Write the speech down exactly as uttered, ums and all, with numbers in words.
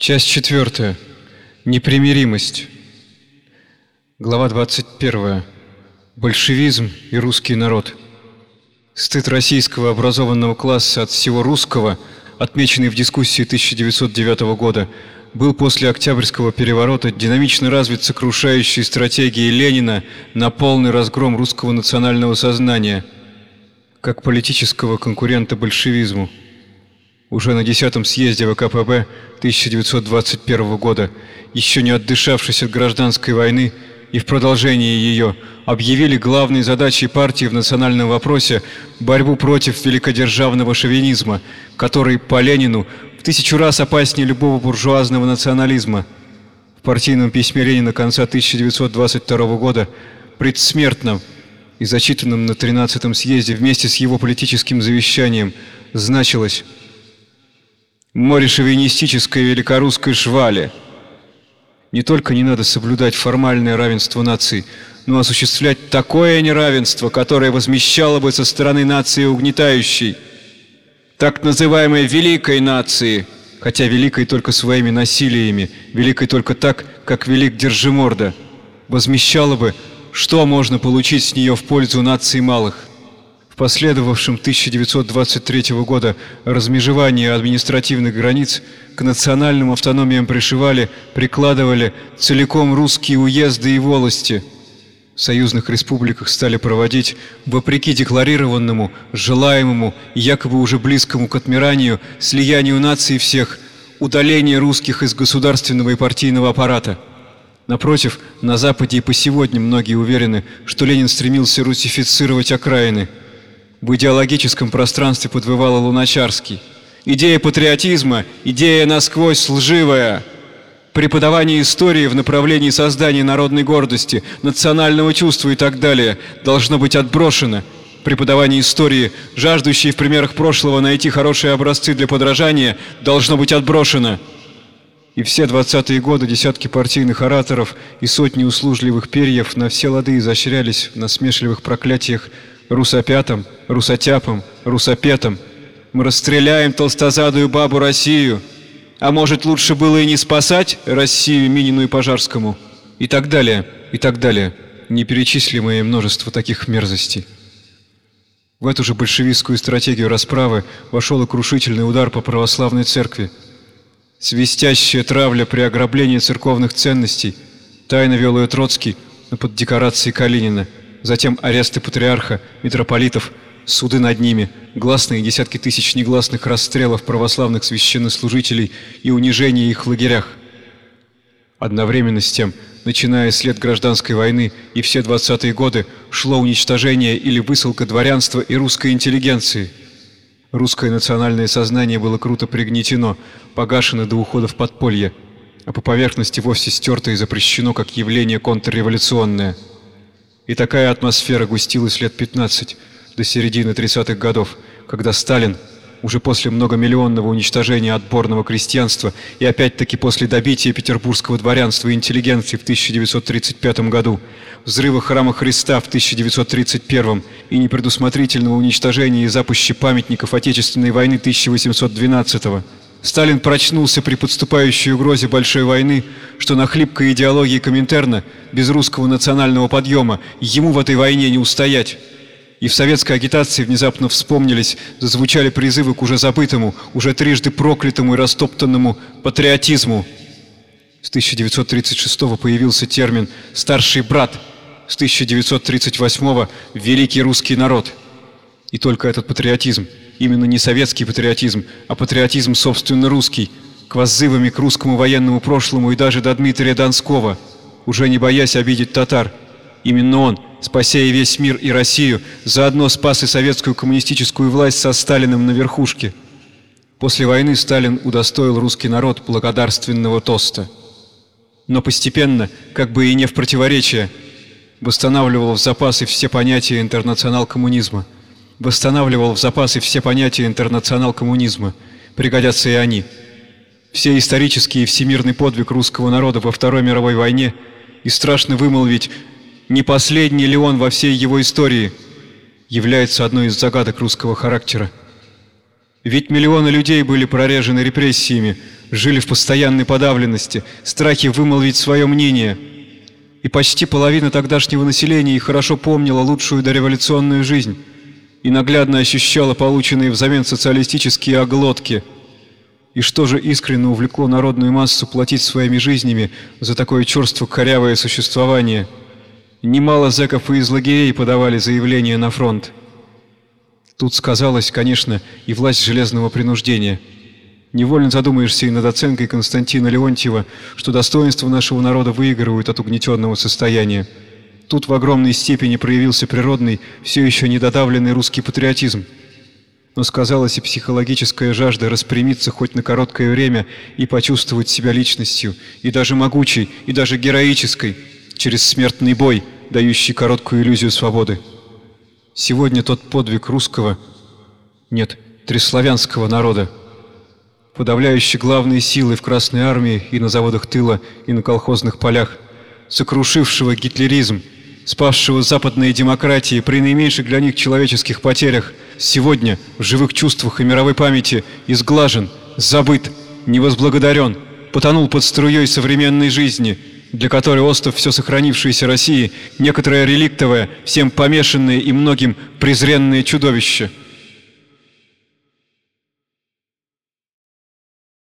Часть четвертая. Непримиримость. Глава двадцать первая. Большевизм и русский народ. Стыд российского образованного класса от всего русского, отмеченный в дискуссии тысяча девятьсот девятого года, был после Октябрьского переворота динамично развит сокрушающей стратегией Ленина на полный разгром русского национального сознания, как политического конкурента большевизму. Уже на десятом съезде вэ ка пэ бэ тысяча девятьсот двадцать первого года, еще не отдышавшись от гражданской войны и в продолжении ее, объявили главной задачей партии в национальном вопросе борьбу против великодержавного шовинизма, который по Ленину в тысячу раз опаснее любого буржуазного национализма. В партийном письме Ленина конца тысяча девятьсот двадцать второго года, предсмертном и зачитанном на тринадцатом съезде вместе с его политическим завещанием, значилось: «Море шовинистической великорусской швали. Не только не надо соблюдать формальное равенство наций, но осуществлять такое неравенство, которое возмещало бы со стороны нации угнетающей, так называемой великой нации, хотя великой только своими насилиями, великой только так, как велик Держиморда, возмещало бы, что можно получить с нее в пользу наций малых». В последовавшем тысяча девятьсот двадцать третьего года размежевании административных границ к национальным автономиям пришивали, прикладывали целиком русские уезды и волости. В союзных республиках стали проводить, вопреки декларированному, желаемому и якобы уже близкому к отмиранию, слиянию наций всех, удаление русских из государственного и партийного аппарата. Напротив, на Западе и по сегодня многие уверены, что Ленин стремился русифицировать окраины. В идеологическом пространстве подвывало Луначарский: «Идея патриотизма, идея насквозь лживая. Преподавание истории в направлении создания народной гордости, национального чувства и так далее должно быть отброшено. Преподавание истории, жаждущее в примерах прошлого найти хорошие образцы для подражания, должно быть отброшено». И все двадцатые годы десятки партийных ораторов и сотни услужливых перьев на все лады изощрялись в насмешливых проклятиях русопятам, русотяпам, русопетам. «Мы расстреляем толстозадую бабу Россию, а может, лучше было и не спасать Россию Минину и Пожарскому?» И так далее, и так далее. Неперечислимое множество таких мерзостей. В эту же большевистскую стратегию расправы вошел и крушительный удар по православной церкви. Свистящая травля при ограблении церковных ценностей тайно вел ее Троцкий, но под декорацией Калинина. Затем аресты патриарха, митрополитов, суды над ними, гласные десятки тысяч негласных расстрелов православных священнослужителей и унижение их в лагерях. Одновременно с тем, начиная с лет гражданской войны и все двадцатые годы, шло уничтожение или высылка дворянства и русской интеллигенции. Русское национальное сознание было круто пригнетено, погашено до ухода в подполье, а по поверхности вовсе стерто и запрещено как явление контрреволюционное. И такая атмосфера густилась лет пятнадцать, до середины тридцатых годов, когда Сталин, уже после многомиллионного уничтожения отборного крестьянства и опять-таки после добития петербургского дворянства и интеллигенции в тысяча девятьсот тридцать пятом году, взрыва храма Христа в тысяча девятьсот тридцать первом и непредусмотрительного уничтожения и запущения памятников Отечественной войны тысяча восемьсот двенадцатого, Сталин прочнулся при подступающей угрозе большой войны, что на хлипкой идеологии Коминтерна, без русского национального подъема, ему в этой войне не устоять. И в советской агитации внезапно вспомнились, зазвучали призывы к уже забытому, уже трижды проклятому и растоптанному патриотизму. С тысяча девятьсот тридцать шестого появился термин «старший брат», с тысяча девятьсот тридцать восьмого «великий русский народ». И только этот патриотизм, именно не советский патриотизм, а патриотизм собственно русский, к воззывами к русскому военному прошлому и даже до Дмитрия Донского, уже не боясь обидеть татар, именно он, спася и весь мир и Россию, заодно спас и советскую коммунистическую власть со Сталиным на верхушке. После войны Сталин удостоил русский народ благодарственного тоста. Но постепенно, как бы и не в противоречие, восстанавливал в запасы все понятия интернационал-коммунизма. Восстанавливал в запасы все понятия интернационал-коммунизма. Пригодятся и они. Все исторический и всемирный подвиг русского народа во Второй мировой войне, и страшно вымолвить, не последний ли он во всей его истории, является одной из загадок русского характера. Ведь миллионы людей были прорежены репрессиями, жили в постоянной подавленности, страхе вымолвить свое мнение. И почти половина тогдашнего населения и хорошо помнила лучшую дореволюционную жизнь и наглядно ощущала полученные взамен социалистические оглотки. И что же искренне увлекло народную массу платить своими жизнями за такое черство-корявое существование? Немало зэков и из лагерей подавали заявления на фронт. Тут сказалась, конечно, и власть железного принуждения. Невольно задумаешься и над оценкой Константина Леонтьева, что достоинства нашего народа выигрывают от угнетенного состояния. Тут в огромной степени проявился природный, все еще недодавленный русский патриотизм. Но сказалась и психологическая жажда распрямиться хоть на короткое время и почувствовать себя личностью, и даже могучей, и даже героической, через смертный бой, дающий короткую иллюзию свободы. Сегодня тот подвиг русского, нет, треславянского народа, подавляющий главные силы в Красной армии и на заводах тыла, и на колхозных полях, сокрушившего гитлеризм, спасшего западные демократии при наименьших для них человеческих потерях, сегодня в живых чувствах и мировой памяти изглажен, забыт, невозблагодарен, потонул под струей современной жизни, для которой остов все сохранившейся России, некоторое реликтовое, всем помешанное и многим презренное чудовище.